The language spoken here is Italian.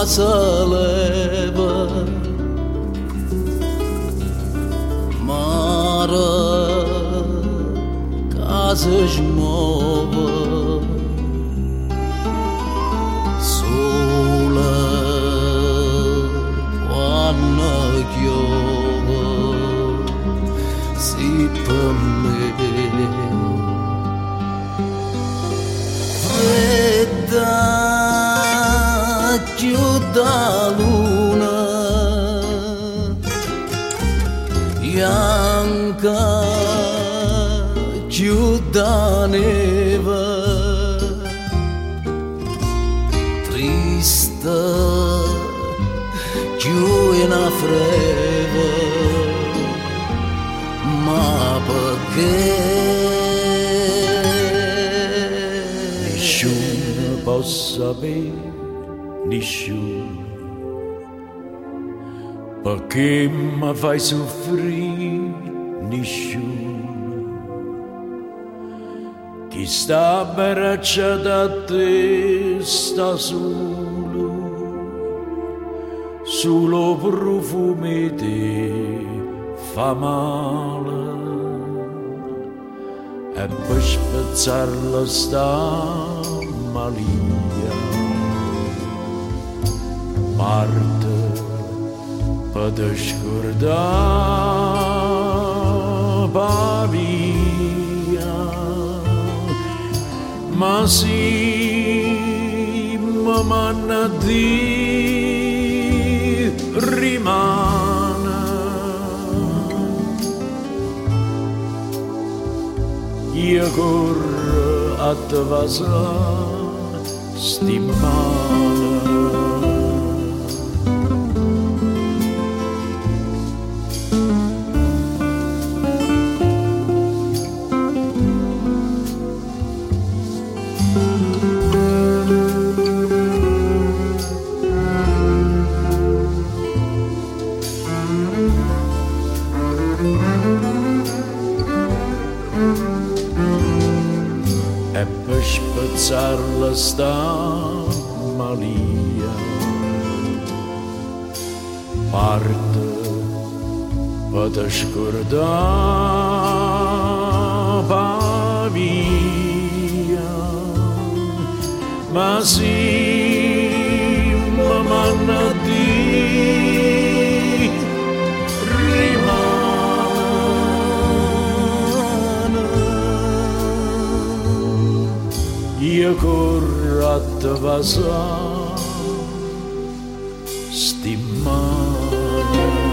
s'eleva, mare casa es muove, sola quando piove, si per me. Fredda chiuda luna, bianca chiuda neve, triste chiuda freve, ma perché? Nessuno possa sapere, nessuno, perché mi fai soffrire, nessuno, chi sta abbracciato da te sta solo profumi te fa male. E per spezzarla sta malia, parte per te scordare va via, ma sì, ma manna di rimane. Io corro a te vasa stimare. E per spezzarla sta malia, parte per te scordare va via, ma sì, ma manna di rimane. Io corro a te vasa stimare.